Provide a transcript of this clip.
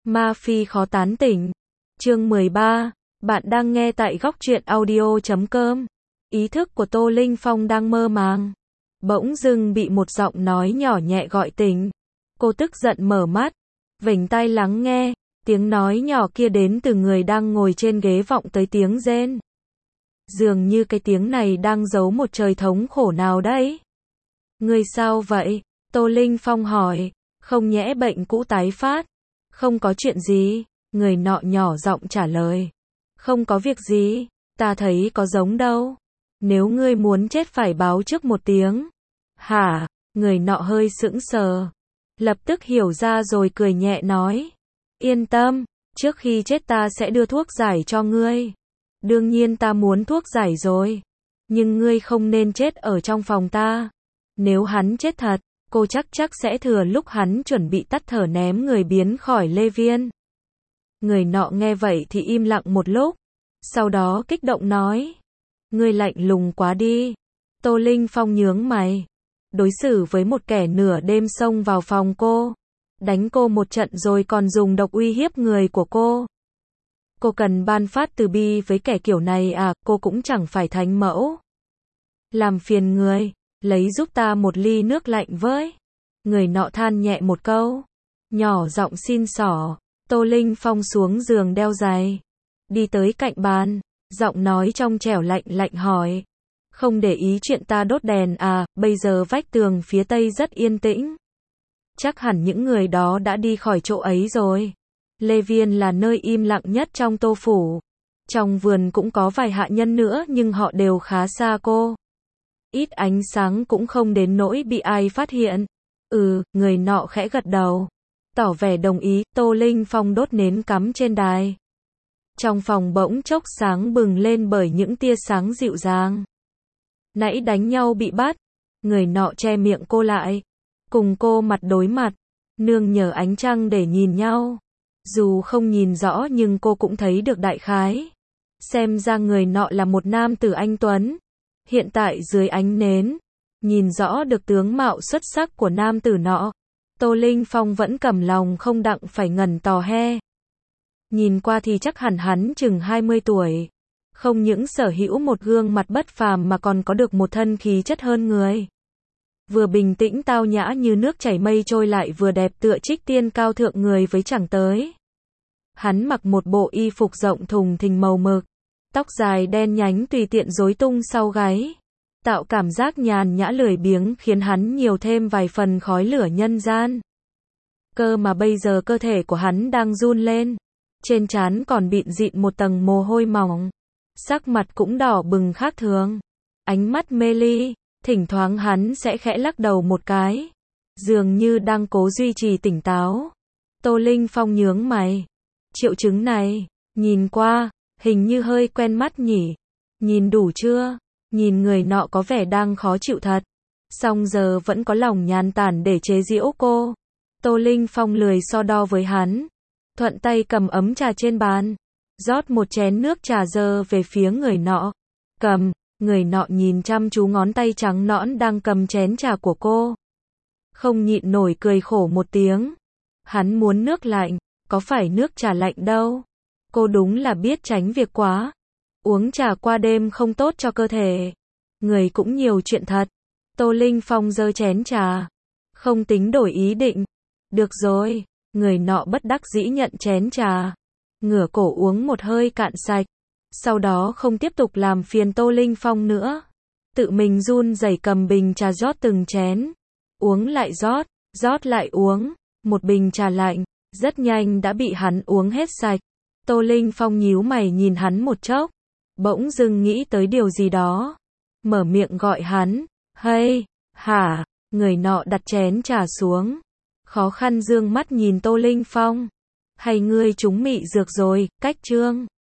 Ma Phi khó tán tỉnh. Chương 13. Bạn đang nghe tại góc truyện audio.com. Ý thức của Tô Linh Phong đang mơ màng. Bỗng dưng bị một giọng nói nhỏ nhẹ gọi tỉnh. Cô tức giận mở mắt, vểnh tai lắng nghe. Tiếng nói nhỏ kia đến từ người đang ngồi trên ghế vọng tới tiếng rên. Dường như cái tiếng này đang giấu một trời thống khổ nào đấy. Người sao vậy? Tô Linh Phong hỏi. Không nhẽ bệnh cũ tái phát? Không có chuyện gì, người nọ nhỏ giọng trả lời. Không có việc gì, ta thấy có giống đâu. Nếu ngươi muốn chết phải báo trước một tiếng. Hả? Người nọ hơi sững sờ. Lập tức hiểu ra rồi cười nhẹ nói. Yên tâm, trước khi chết ta sẽ đưa thuốc giải cho ngươi. Đương nhiên ta muốn thuốc giải rồi. Nhưng ngươi không nên chết ở trong phòng ta. Nếu hắn chết thật, cô chắc sẽ thừa lúc hắn chuẩn bị tắt thở ném người biến khỏi Lê Viên. Người nọ nghe vậy thì im lặng một lúc. Sau đó kích động nói. Ngươi lạnh lùng quá đi. Tô Linh Phong nhướng mày. Đối xử với một kẻ nửa đêm xông vào phòng cô. Đánh cô một trận rồi còn dùng độc uy hiếp người của cô. Cô cần ban phát từ bi với kẻ kiểu này à, cô cũng chẳng phải thánh mẫu. Làm phiền người, lấy giúp ta một ly nước lạnh với. Người nọ than nhẹ một câu. Nhỏ giọng xin xỏ. Tô Linh Phong xuống giường đeo giày. Đi tới cạnh bàn. Giọng nói trong trẻo lạnh lạnh hỏi. Không để ý chuyện ta đốt đèn à, bây giờ vách tường phía tây rất yên tĩnh. Chắc hẳn những người đó đã đi khỏi chỗ ấy rồi. Lê Viên là nơi im lặng nhất trong Tô Phủ. Trong vườn cũng có vài hạ nhân nữa nhưng họ đều khá xa cô. Ít ánh sáng cũng không đến nỗi bị ai phát hiện. Người nọ khẽ gật đầu. Tỏ vẻ đồng ý. Tô Linh Phong đốt nến cắm trên đài. Trong phòng bỗng chốc sáng bừng lên bởi những tia sáng dịu dàng. Nãy đánh nhau bị bắt. Người nọ che miệng cô lại. Cùng cô mặt đối mặt. Nương nhờ ánh trăng để nhìn nhau. Dù không nhìn rõ nhưng cô cũng thấy được đại khái. Xem ra người nọ là một nam tử anh tuấn. Hiện tại dưới ánh nến, nhìn rõ được tướng mạo xuất sắc của nam tử nọ. Tô Linh Phong vẫn cầm lòng không đặng phải ngẩn tò he. Nhìn qua thì chắc hẳn hắn chừng 20 tuổi. Không những sở hữu một gương mặt bất phàm mà còn có được một thân khí chất hơn người. Vừa bình tĩnh tao nhã như nước chảy mây trôi lại vừa đẹp tựa trích tiên cao thượng người với chẳng tới. Hắn mặc một bộ y phục rộng thùng thình màu mực. Tóc dài đen nhánh tùy tiện rối tung sau gáy. Tạo cảm giác nhàn nhã lười biếng khiến hắn nhiều thêm vài phần khói lửa nhân gian. Cơ mà bây giờ cơ thể của hắn đang run lên. Trên trán còn bịn dịn một tầng mồ hôi mỏng. Sắc mặt cũng đỏ bừng khác thường. Ánh mắt mê ly. Thỉnh thoảng hắn sẽ khẽ lắc đầu một cái. Dường như đang cố duy trì tỉnh táo. Tô Linh Phong nhướng mày. Triệu chứng này, nhìn qua, hình như hơi quen mắt nhỉ. Nhìn đủ chưa? Nhìn người nọ có vẻ đang khó chịu thật. Song giờ vẫn có lòng nhàn tản để chế giễu cô. Tô Linh Phong lười so đo với hắn. Thuận tay cầm ấm trà trên bàn. Rót một chén nước trà dơ về phía người nọ. Cầm. Người nọ nhìn chăm chú ngón tay trắng nõn đang cầm chén trà của cô. Không nhịn nổi cười khổ một tiếng. Hắn muốn nước lạnh, có phải nước trà lạnh đâu. Cô đúng là biết tránh việc quá. Uống trà qua đêm không tốt cho cơ thể. Người cũng nhiều chuyện thật. Tô Linh Phong giơ chén trà. Không tính đổi ý định. Được rồi. Người nọ bất đắc dĩ nhận chén trà. Ngửa cổ uống một hơi cạn sạch. Sau đó không tiếp tục làm phiền Tô Linh Phong nữa. Tự mình run rẩy cầm bình trà rót từng chén. Uống lại rót lại uống. Một bình trà lạnh, rất nhanh đã bị hắn uống hết sạch. Tô Linh Phong nhíu mày nhìn hắn một chốc. Bỗng dưng nghĩ tới điều gì đó. Mở miệng gọi hắn. Hey, hả? Người nọ đặt chén trà xuống. Khó khăn dương mắt nhìn Tô Linh Phong. Hay ngươi trúng mị dược rồi, cách trương.